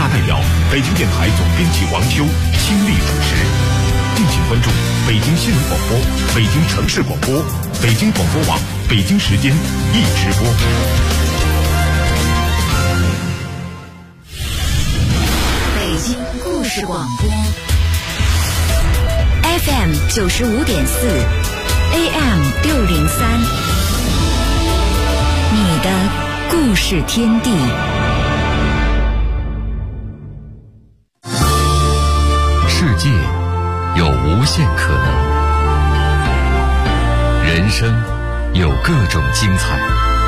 大代表、北京电台总编辑王秋倾力主持。敬请关注北京新闻广播、北京城市广播、北京广播网北京时间一直播。 北京故事广播 FM 95.4 AM 603，你的故事天地。 世界有无限可能，人生有各种精彩，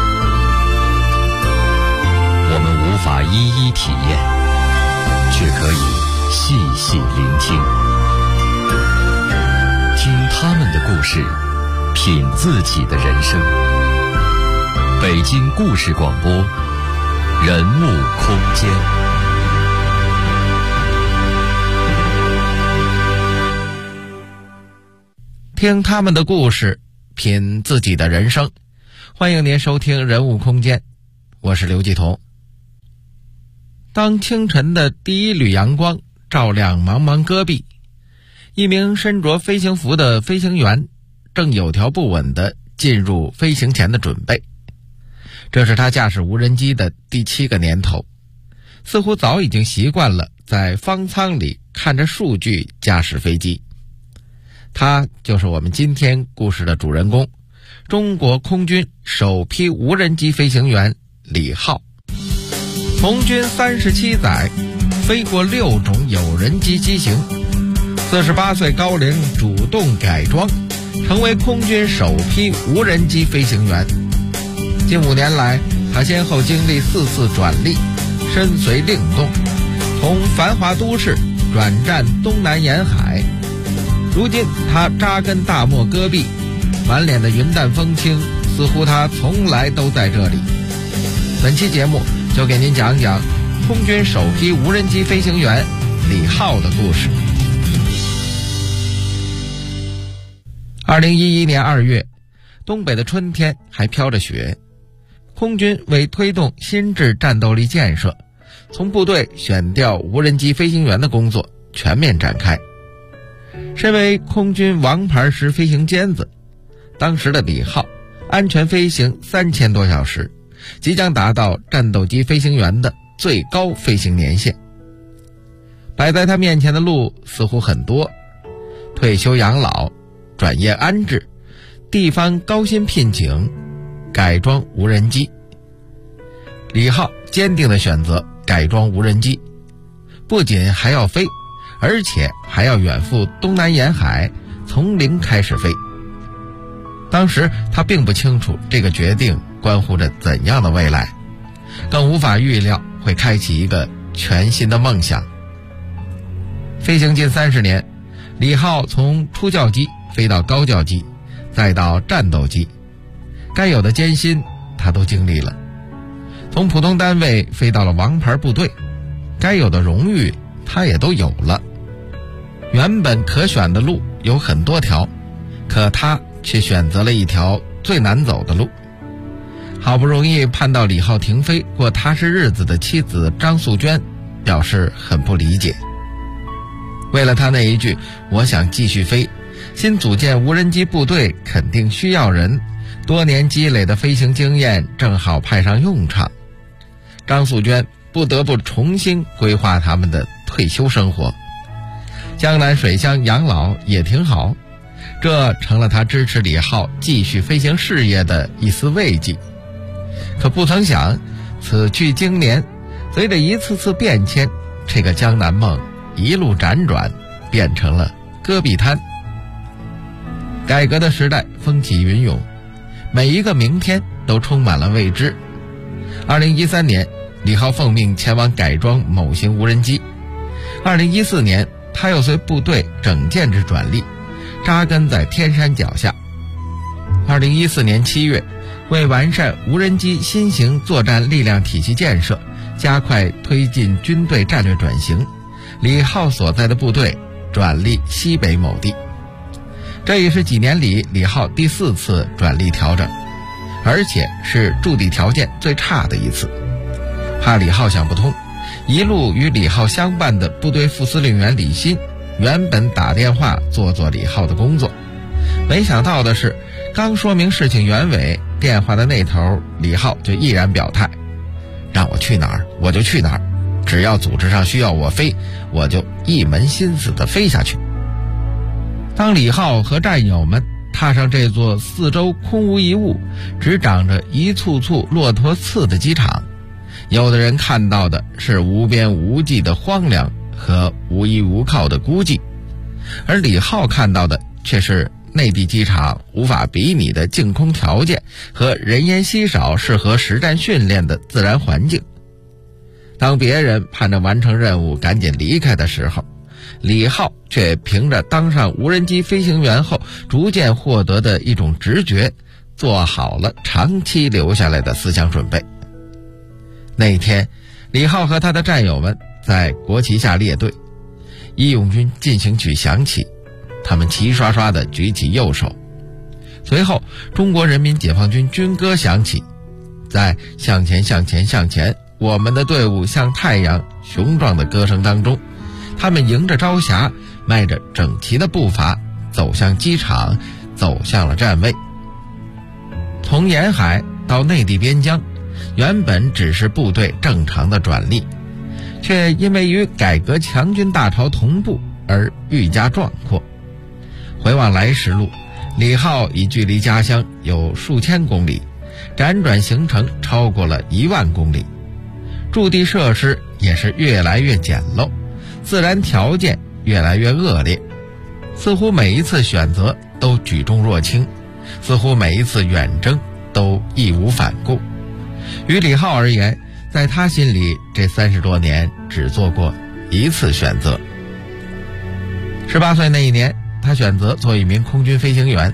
我们无法一一体验，却可以细细聆听，听他们的故事，品自己的人生。北京故事广播，人物空间。 听他们的故事，品自己的人生。欢迎您收听人物空间，我是刘继彤。当清晨的第一缕阳光照亮茫茫戈壁，一名身着飞行服的飞行员正有条不紊地进入飞行前的准备。这是他驾驶无人机的第7个年头，似乎早已经习惯了在方舱里看着数据驾驶飞机。他就是我们今天故事的主人公，中国空军首批无人机飞行员李浩。从军37载，飞过6种有人机机型，48岁高龄主动改装，成为空军首批无人机飞行员。近5年来，他先后经历4次转隶，身随令动，从繁华都市转战东南沿海。如今他扎根大漠戈壁，满脸的云淡风轻，似乎他从来都在这里。本期节目就给您讲讲空军首批无人机飞行员李浩的故事。2011年2月，东北的春天还飘着雪，空军为推动新制战斗力建设，从部队选调无人机飞行员的工作全面展开。身为空军王牌式飞行尖子，当时的李浩安全飞行3000多小时，即将达到战斗机飞行员的最高飞行年限。摆在他面前的路似乎很多，退休养老、转业安置、地方高薪聘请、改装无人机。李浩坚定地选择改装无人机，不仅还要飞，而且还要远赴东南沿海，从零开始飞。当时他并不清楚这个决定关乎着怎样的未来，更无法预料会开启一个全新的梦想。飞行近30年，李浩从初教机飞到高教机，再到战斗机，该有的艰辛他都经历了。从普通单位飞到了王牌部队，该有的荣誉他也都有了。原本可选的路有很多条，可他却选择了一条最难走的路。好不容易盼到李浩停飞过踏实日子的妻子张素娟表示很不理解。为了他那一句我想继续飞，新组建无人机部队肯定需要人，多年积累的飞行经验正好派上用场。张素娟不得不重新规划他们的退休生活。江南水乡养老也挺好，这成了他支持李浩继续飞行事业的一丝慰藉。可不曾想，此去经年，随着一次次变迁，这个江南梦一路辗转，变成了戈壁滩。改革的时代风起云涌，每一个明天都充满了未知。2013年，李浩奉命前往改装某型无人机。2014年，他又随部队整建制转隶，扎根在天山脚下。2014年7月，为完善无人机新型作战力量体系建设，加快推进军队战略转型，李浩所在的部队转隶西北某地。这也是几年里李浩第4次转隶调整，而且是驻地条件最差的一次。怕李浩想不通， 一路与李浩相伴的部队副司令员李鑫原本打电话做李浩的工作，没想到的是，刚说明事情原委，电话的那头李浩就毅然表态，让我去哪儿我就去哪儿，只要组织上需要我飞，我就一门心思地飞下去。当李浩和战友们踏上这座四周空无一物，只长着一簇簇骆驼刺的机场，有的人看到的是无边无际的荒凉和无依无靠的孤寂，而李浩看到的却是内地机场无法比拟的净空条件和人烟稀少、适合实战训练的自然环境。当别人盼着完成任务赶紧离开的时候，李浩却凭着当上无人机飞行员后逐渐获得的一种直觉，做好了长期留下来的思想准备。那天，李浩和他的战友们在国旗下列队，义勇军进行曲响起，他们齐刷刷地举起右手。随后，中国人民解放军军歌响起，在向前向前向前，我们的队伍像太阳雄壮的歌声当中，他们迎着朝霞，迈着整齐的步伐，走向机场，走向了站位。从沿海到内地边疆，原本只是部队正常的转隶，却因为与改革强军大潮同步而愈加壮阔。回望来时路，李浩已距离家乡有数千公里，辗转行程超过了1万公里，驻地设施也是越来越简陋，自然条件越来越恶劣，似乎每一次选择都举重若轻，似乎每一次远征都义无反顾。于李浩而言，在他心里，这30多年只做过一次选择。18岁那一年，他选择做一名空军飞行员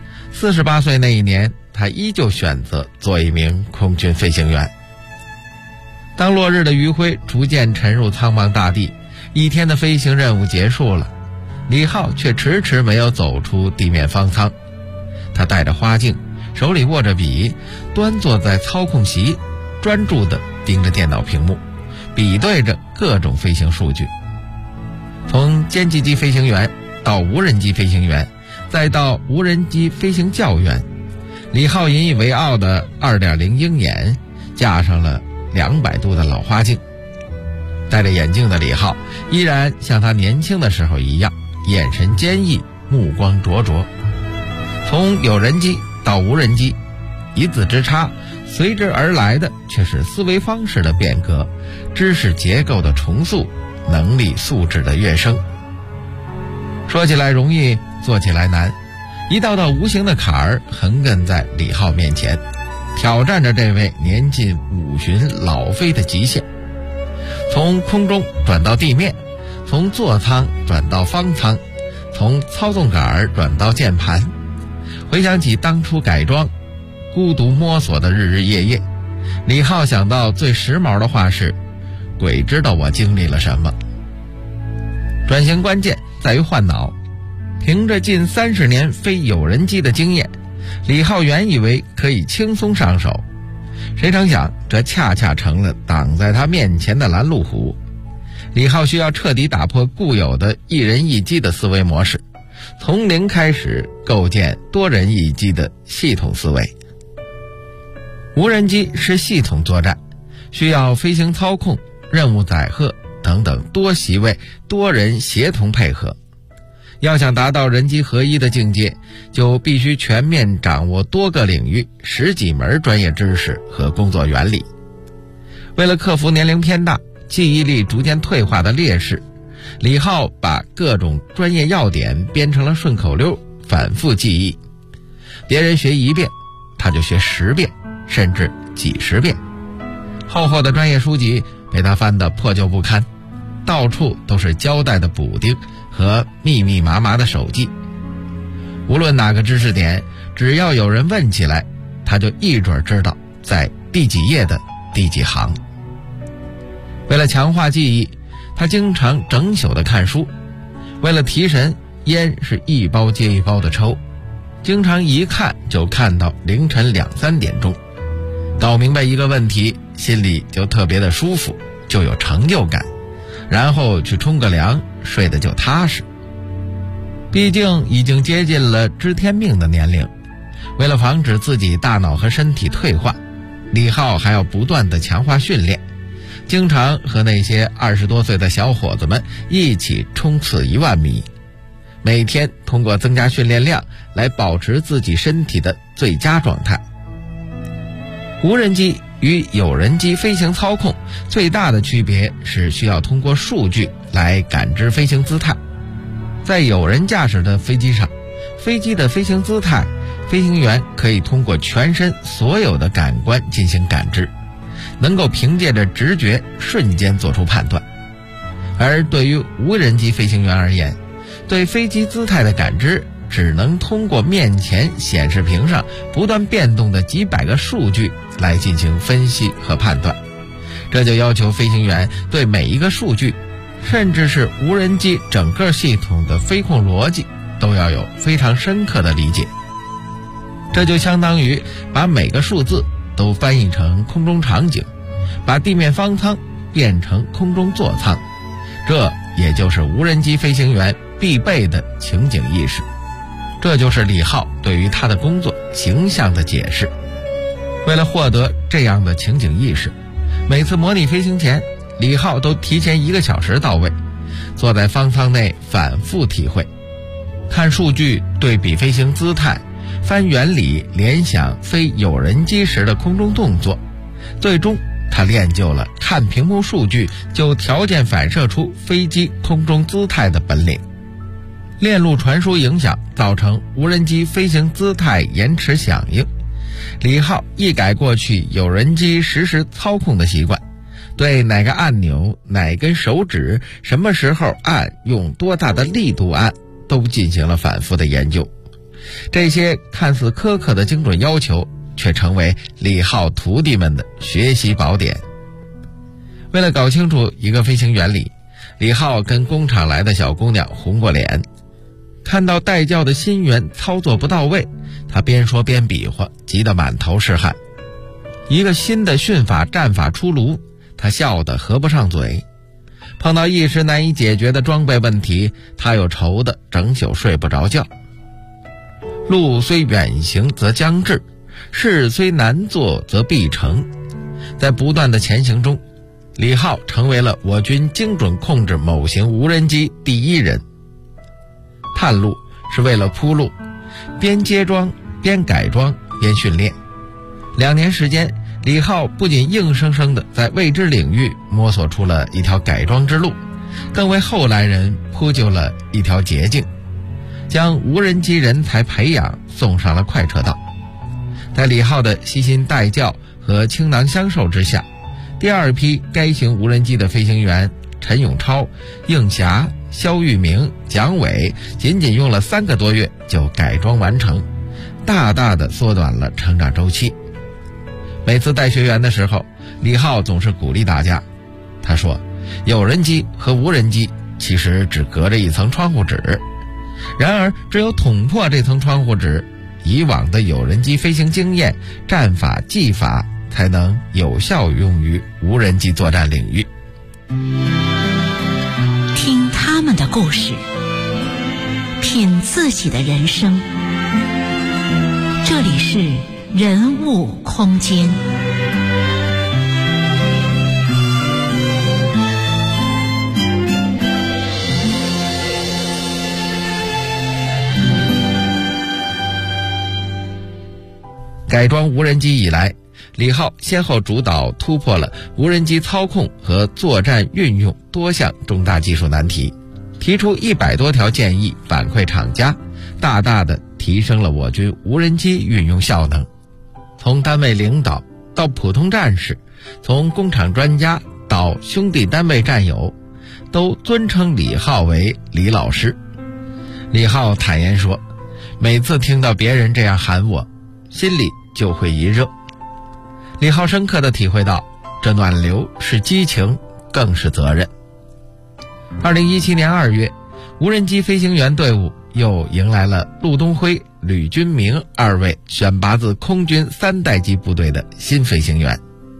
；48岁那一年，他依旧选择做一名空军飞行员。当落日的余晖逐渐沉入苍茫大地，一天的飞行任务结束了，李浩却迟迟没有走出地面方舱。他戴着花镜，手里握着笔，端坐在操控席，专注地盯着电脑屏幕，比对着各种飞行数据。从歼击机飞行员到无人机飞行员，再到无人机飞行教员，李浩引以为傲的 2.0 鹰眼架上了200度的老花镜。戴着眼镜的李浩依然像他年轻的时候一样，眼神坚毅，目光灼灼。从有人机到无人机，一字之差，随之而来的却是思维方式的变革，知识结构的重塑，能力素质的跃升。说起来容易，做起来难，一道道无形的坎儿横亘在李浩面前，挑战着这位年近50老飞的极限。从空中转到地面，从座舱转到方舱，从操纵杆转到键盘。回想起当初改装孤独摸索的日日夜夜，李浩想到最时髦的话是，鬼知道我经历了什么。转型关键在于换脑，凭着近30年飞有人机的经验，李浩原以为可以轻松上手，谁成想这恰恰成了挡在他面前的拦路虎。李浩需要彻底打破固有的一人一机的思维模式，从零开始构建多人一机的系统思维。无人机是系统作战，需要飞行操控、任务载荷等等多席位多人协同配合。要想达到人机合一的境界，就必须全面掌握多个领域10几门专业知识和工作原理。为了克服年龄偏大、记忆力逐渐退化的劣势，李浩把各种专业要点编成了顺口溜，反复记忆。别人学1遍，他就学10遍，甚至几十遍。厚厚的专业书籍被他翻得破旧不堪，到处都是胶带的补丁和密密麻麻的手记。无论哪个知识点，只要有人问起来，他就一准知道在第几页的第几行。为了强化记忆，他经常整宿的看书，为了提神，烟是一包接一包的抽，经常一看就看到凌晨2、3点钟。搞明白一个问题，心里就特别的舒服， 就有成就感，然后去冲个凉，睡得就踏实。毕竟已经接近了知天命的年龄，为了防止自己大脑和身体退化，李浩还要不断地强化训练，经常和那些20多岁的小伙子们一起冲刺1万米，每天通过增加训练量来保持自己身体的最佳状态。无人机与有人机飞行操控最大的区别是需要通过数据来感知飞行姿态。在有人驾驶的飞机上，飞机的飞行姿态，飞行员可以通过全身所有的感官进行感知，能够凭借着直觉瞬间做出判断。而对于无人机飞行员而言，对飞机姿态的感知只能通过面前显示屏上不断变动的几百个数据来进行分析和判断，这就要求飞行员对每一个数据，甚至是无人机整个系统的飞控逻辑都要有非常深刻的理解。这就相当于把每个数字都翻译成空中场景，把地面方舱变成空中座舱，这也就是无人机飞行员必备的情景意识。这就是李浩对于他的工作形象的解释。为了获得这样的情景意识，每次模拟飞行前，李浩都提前1个小时到位，坐在方舱内反复体会，看数据，对比飞行姿态，翻原理，联想飞有人机时的空中动作。最终他练就了看屏幕数据就条件反射出飞机空中姿态的本领。链路传输影响造成无人机飞行姿态延迟响应，李浩一改过去有人机实时操控的习惯，对哪个按钮，哪根手指，什么时候按，用多大的力度按，都进行了反复的研究。这些看似苛刻的精准要求，却成为李浩徒弟们的学习宝典。为了搞清楚一个飞行原理，李浩跟工厂来的小姑娘红过脸。看到带教的新员操作不到位，他边说边比划，急得满头是汗。一个新的训法战法出炉，他笑得合不上嘴。碰到一时难以解决的装备问题，他又愁得整宿睡不着觉。路虽远行则将至，事虽难做则必成。在不断的前行中，李浩成为了我军精准控制某型无人机第一人。探路是为了铺路，边接装边改装边训练。2年时间，李浩不仅硬生生地在未知领域摸索出了一条改装之路，更为后来人铺就了一条捷径，将无人机人才培养送上了快车道。在李浩的悉心带教和倾囊相授之下，第2批该型无人机的飞行员陈永超、应霞、肖玉明、蒋伟仅仅用了3个多月就改装完成，大大的缩短了成长周期。每次带学员的时候，李浩总是鼓励大家。他说，有人机和无人机其实只隔着一层窗户纸，然而只有捅破这层窗户纸，以往的有人机飞行经验、战法、技法才能有效用于无人机作战领域。 听他们的故事，品自己的人生。这里是人物空间。 改装无人机以来，李浩先后主导突破了无人机操控和作战运用多项重大技术难题，提出100多条建议反馈厂家，大大的提升了我军无人机运用效能。从单位领导到普通战士，从工厂专家到兄弟单位战友，都尊称李浩为李老师。李浩坦言说，每次听到别人这样喊我，心里就会一热。李浩深刻地体会到，这暖流是激情，更是责任。2017年2月，无人机飞行员队伍又迎来了陆东辉、吕军明2位选拔自空军3代机部队的新飞行员。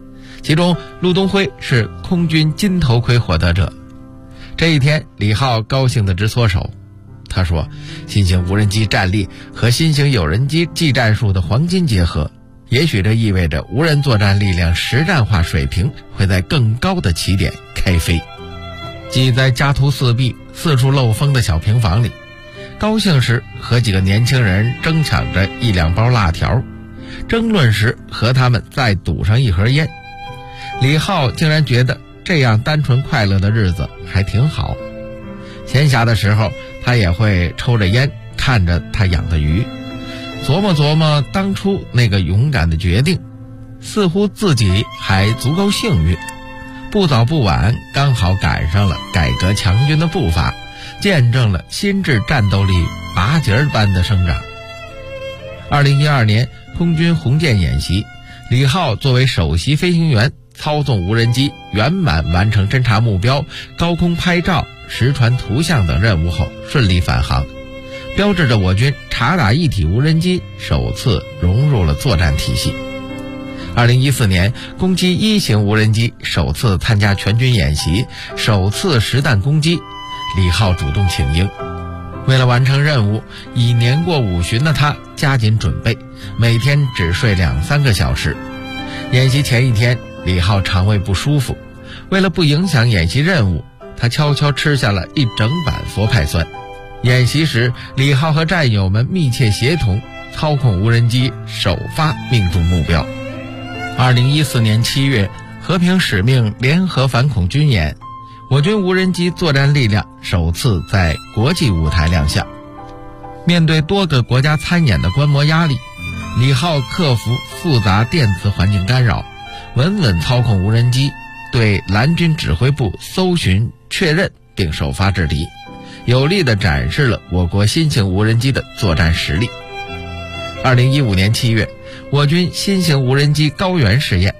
其中陆东辉是空军金头盔获得者。这一天，李浩高兴得直搓手。他说，新型无人机战力和新型有人机技战术的黄金结合，也许这意味着无人作战力量实战化水平会在更高的起点开飞。挤在家徒四壁、四处漏风的小平房里，高兴时和几个年轻人争抢着一两包辣条，争论时和他们再赌上一盒烟。李浩竟然觉得这样单纯快乐的日子还挺好。闲暇的时候，他也会抽着烟，看着他养的鱼，琢磨琢磨当初那个勇敢的决定，似乎自己还足够幸运，不早不晚，刚好赶上了改革强军的步伐，见证了心智战斗力拔节般的生长。2012年空军红箭演习，李浩作为首席飞行员，操纵无人机圆满完成侦察目标、高空拍照、实传图像等任务后顺利返航，标志着我军察打一体无人机首次融入了作战体系。2014年，攻击1型无人机首次参加全军演习，首次实弹攻击，李浩主动请缨。为了完成任务，已年过50旬的他加紧准备，每天只睡2-3个小时。演习前一天，李浩肠胃不舒服，为了不影响演习任务，他悄悄吃下了一整板佛派酸。演习时，李浩和战友们密切协同，操控无人机首发命中目标。2014年7月，和平使命联合反恐军演，我军无人机作战力量首次在国际舞台亮相。面对多个国家参演的观摩压力，李浩克服复杂电磁环境干扰，稳稳操控无人机，对蓝军指挥部搜寻确认并首发制敌，有力地展示了我国新型无人机的作战实力。2015年7月，我军新型无人机高原试验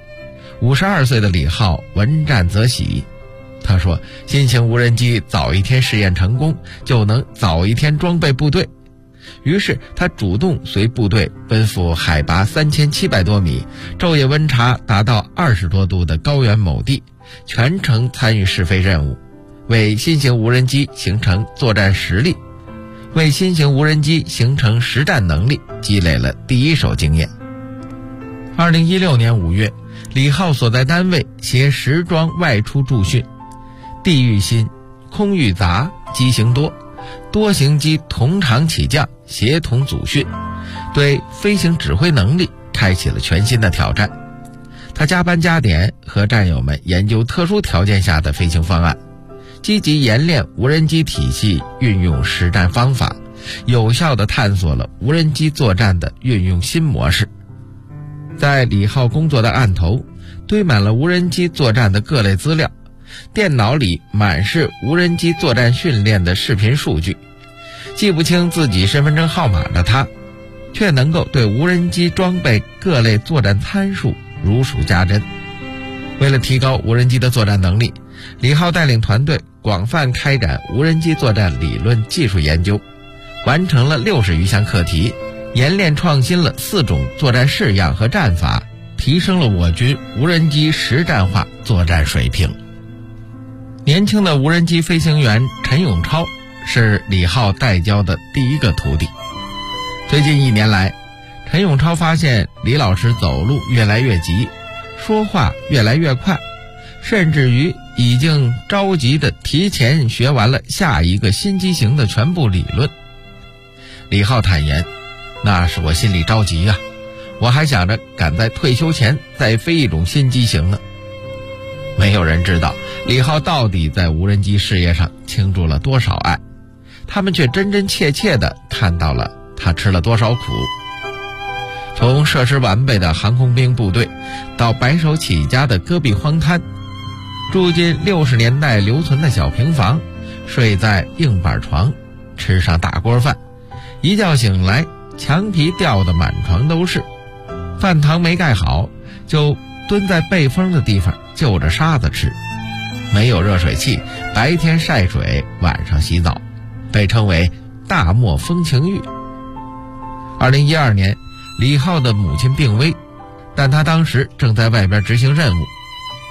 ，52岁的李浩闻战则喜。他说，新型无人机早一天试验成功，就能早一天装备部队。于是他主动随部队奔赴海拔3700多米、昼夜温差达到20多度的高原某地，全程参与试飞任务，为新型无人机形成作战实力，为新型无人机形成实战能力积累了第一手经验。2016年5月，李浩所在单位携10装外出驻训，地域新，空域杂，机型多，多型机同场起降，协同组训，对飞行指挥能力开启了全新的挑战。他加班加点和战友们研究特殊条件下的飞行方案，积极研练无人机体系运用实战方法，有效地探索了无人机作战的运用新模式。在李浩工作的案头，堆满了无人机作战的各类资料，电脑里满是无人机作战训练的视频数据。记不清自己身份证号码的他，却能够对无人机装备各类作战参数如数家珍。为了提高无人机的作战能力，李浩带领团队广泛开展无人机作战理论技术研究，完成了60余项课题，研练创新了4种作战式样和战法，提升了我军无人机实战化作战水平。年轻的无人机飞行员陈永超是李浩带教的第一个徒弟。最近1年来，陈永超发现李老师走路越来越急，说话越来越快，甚至于已经着急地提前学完了下一个新机型的全部理论。李浩坦言，那是我心里着急啊，我还想着赶在退休前再飞一种新机型呢。没有人知道李浩到底在无人机事业上倾注了多少爱，他们却真真切切地看到了他吃了多少苦。从设施完备的航空兵部队，到白手起家的戈壁荒滩，住进60年代留存的小平房，睡在硬板床，吃上大锅饭，一觉醒来墙皮掉得满床都是，饭堂没盖好，就蹲在背风的地方就着沙子吃，没有热水器，白天晒水，晚上洗澡，被称为大漠风情浴。2012年，李浩的母亲病危，但他当时正在外边执行任务，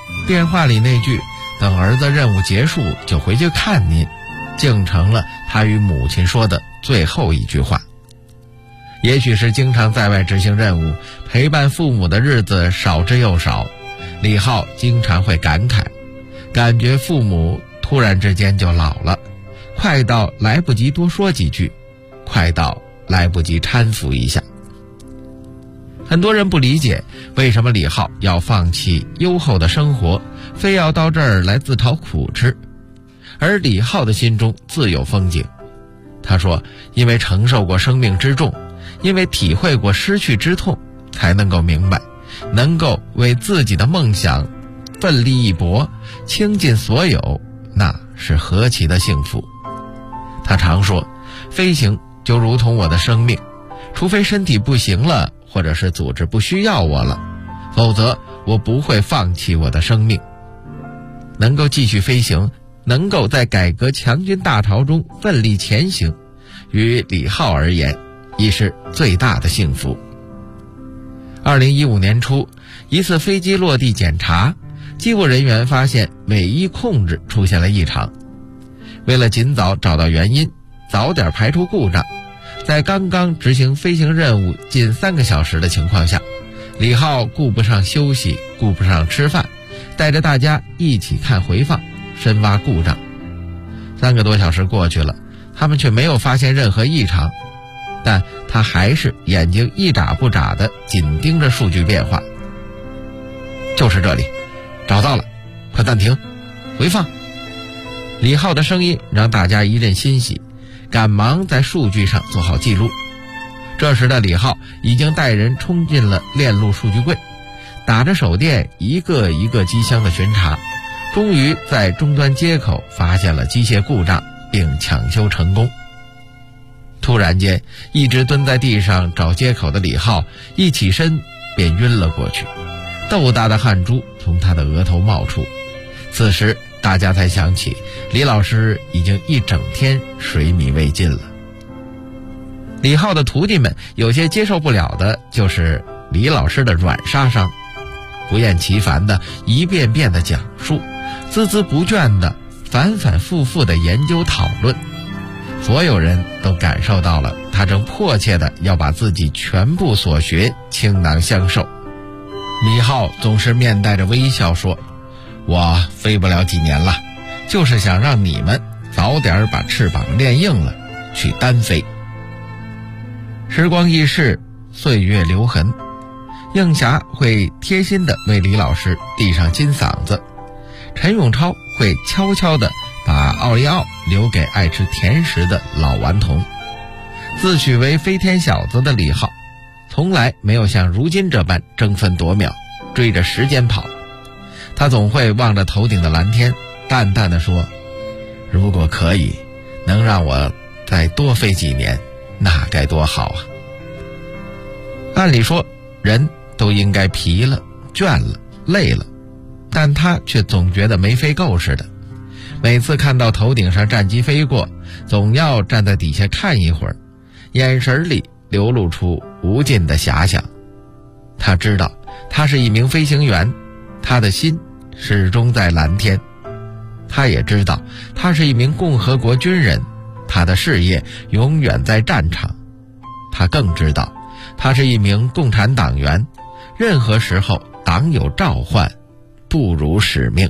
电话里那句等儿子任务结束就回去看您，竟成了他与母亲说的最后一句话。也许是经常在外执行任务，陪伴父母的日子少之又少，李浩经常会感慨，感觉父母突然之间就老了，快到来不及多说几句，快到来不及搀扶一下。很多人不理解为什么李浩要放弃优厚的生活，非要到这儿来自讨苦吃，而李浩的心中自有风景。他说，因为承受过生命之重，因为体会过失去之痛，才能够明白，能够为自己的梦想奋力一搏，倾尽所有，那是何其的幸福。他常说，飞行就如同我的生命，除非身体不行了，或者是组织不需要我了，否则我不会放弃我的生命。能够继续飞行，能够在改革强军大潮中奋力前行，于李浩而言已是最大的幸福。2015年初，一次飞机落地检查，机务人员发现尾翼控制出现了异常。为了尽早找到原因，早点排除故障，在刚刚执行飞行任务近3个小时的情况下，李浩顾不上休息，顾不上吃饭，带着大家一起看回放，深挖故障。3个多小时过去了，他们却没有发现任何异常，但他还是眼睛一眨不眨地紧盯着数据变化。就是这里，找到了，快暂停，回放。李浩的声音让大家一阵欣喜，赶忙在数据上做好记录。这时的李浩已经带人冲进了链路数据柜，打着手电一个一个机箱的巡查，终于在终端接口发现了机械故障，并抢修成功。突然间，一直蹲在地上找接口的李浩一起身便晕了过去，豆大的汗珠从他的额头冒出。此时大家才想起，李老师已经一整天水米未进了。李浩的徒弟们有些接受不了的就是李老师的软杀伤，不厌其烦的一遍遍的讲述，孜孜不倦的反反复复的研究讨论。所有人都感受到了他正迫切的要把自己全部所学倾囊相授。李浩总是面带着微笑说，我飞不了几年了，就是想让你们早点把翅膀练硬了，去单飞。时光易逝，岁月留痕，应霞会贴心地为李老师递上金嗓子，陈永超会悄悄地把奥利奥留给爱吃甜食的老顽童。自诩为飞天小子的李浩，从来没有像如今这般争分夺秒，追着时间跑。他总会望着头顶的蓝天，淡淡地说，如果可以，能让我再多飞几年，那该多好啊。按理说，人都应该疲了、倦了、累了，但他却总觉得没飞够似的。每次看到头顶上战机飞过，总要站在底下看一会儿，眼神里流露出无尽的遐想。他知道他是一名飞行员，他的心始终在蓝天。他也知道他是一名共和国军人，他的事业永远在战场。他更知道他是一名共产党员，任何时候党有召唤，不辱使命。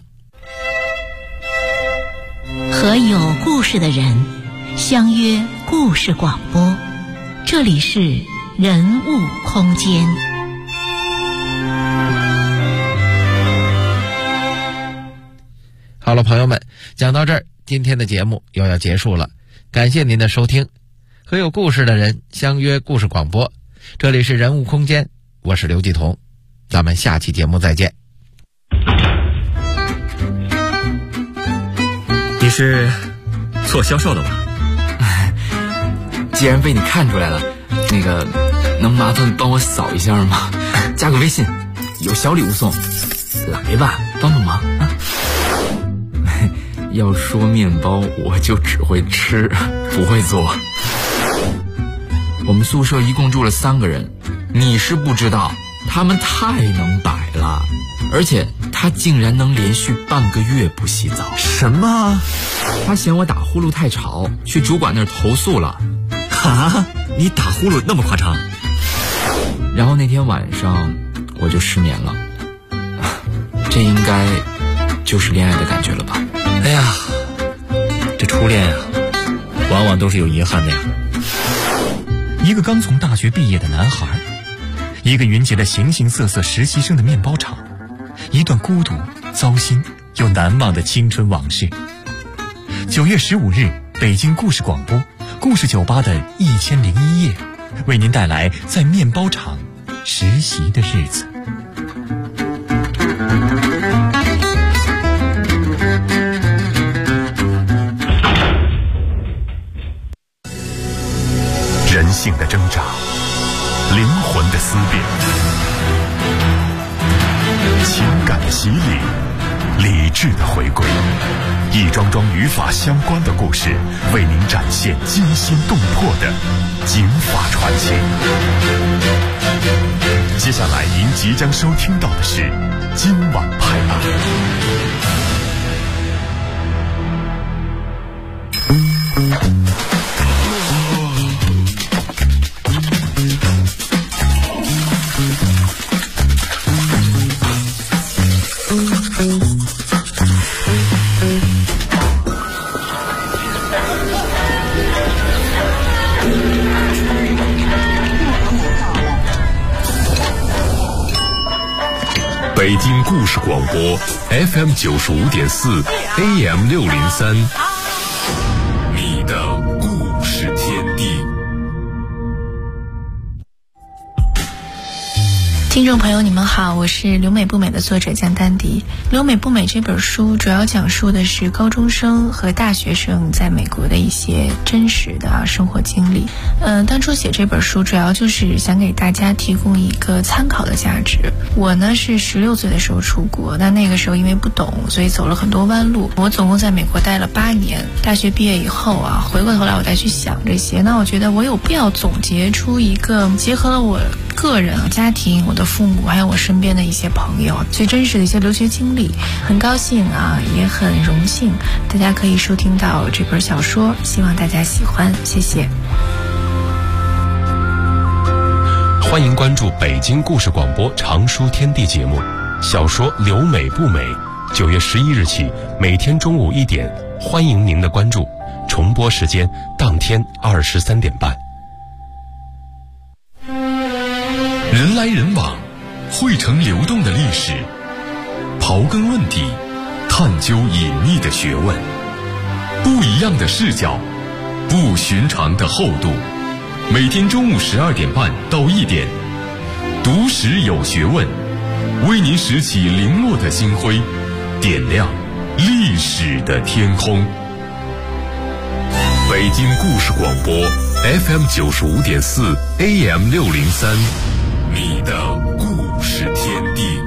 和有故事的人相约故事广播，这里是人物空间。 好了，朋友们，讲到这儿，今天的节目又要结束了，感谢您的收听。和有故事的人相约故事广播，这里是人物空间，我是刘继彤，咱们下期节目再见。 你是做销售的吧？ 既然被你看出来了，能麻烦帮我扫一下吗？加个微信，有小礼物送，来吧，帮帮忙啊！要说面包，我就只会吃，不会做。我们宿舍一共住了3个人，你是不知道，他们太能摆了，而且他竟然能连续半个月不洗澡。 什么？ 他嫌我打呼噜太吵，去主管那儿投诉了。 啊？你打呼噜那么夸张？ 然后那天晚上我就失眠了。这应该就是恋爱的感觉了吧？ 哎呀，这初恋啊，往往都是有遗憾的呀。 一个刚从大学毕业的男孩，一个云集了形形色色实习生的面包厂，一段孤独、糟心又难忘的青春往事。9月15日，北京故事广播故事酒吧的1001夜，为您带来在面包厂实习的日子。 人性的挣扎，灵魂的思辨，情感的洗礼，理智的回归，一桩桩与法相关的故事，为您展现惊心动魄的警法传奇。接下来您即将收听到的是今晚拍案。北京故事广播 FM 95.4 AM 603，你的故事天地。 听众朋友你们好，我是留美不美的作者江丹迪。留美不美这本书主要讲述的是高中生和大学生在美国的一些真实的生活经历。当初写这本书主要就是想给大家提供一个参考的价值。我呢是16岁的时候出国，但那个时候因为不懂，所以走了很多弯路。我总共在美国待了8年，大学毕业以后回过头来我再去想这些，那我觉得我有必要总结出一个结合了我个人、家庭、我的父母还有我身边的一些朋友最真实的一些留学经历。很高兴也很荣幸大家可以收听到这本小说，希望大家喜欢，谢谢。 欢迎关注北京故事广播长书天地节目，小说留美不美，9月11日起每天中午1点，欢迎您的关注，重播时间当天23点半。人来人往，汇成流动的历史，刨根问底，探究隐秘的学问，不一样的视角，不寻常的厚度。每天中午12点半到1点，读史有学问，为您拾起零落的星辉，点亮历史的天空。北京故事广播 FM 95.4 AM 603，你的故事天地。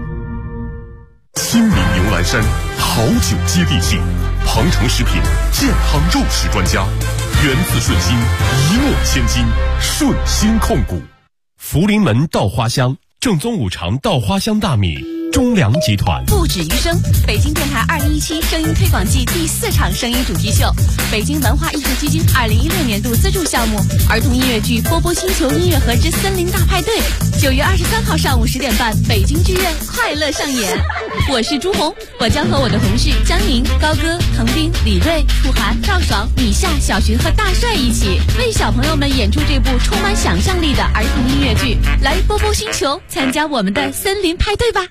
新民牛栏山好酒接地气，鹏程食品健康肉食专家，源自顺心，一诺千金，顺心控股。福临门稻花香正宗五常稻花香大米，中粮集团。 不止于声，北京电台2017声音推广季第4场声音主题秀，北京文化艺术基金2016年度资助项目儿童音乐剧《波波星球音乐盒之森林大派对》，9月23号上午10点半，北京剧院快乐上演。我是朱红，我将和我的同事江宁、高歌、滕斌、李锐、楚涵、赵爽、米夏、小寻和大帅一起为小朋友们演出这部充满想象力的儿童音乐剧。来波波星球，参加我们的森林派对吧！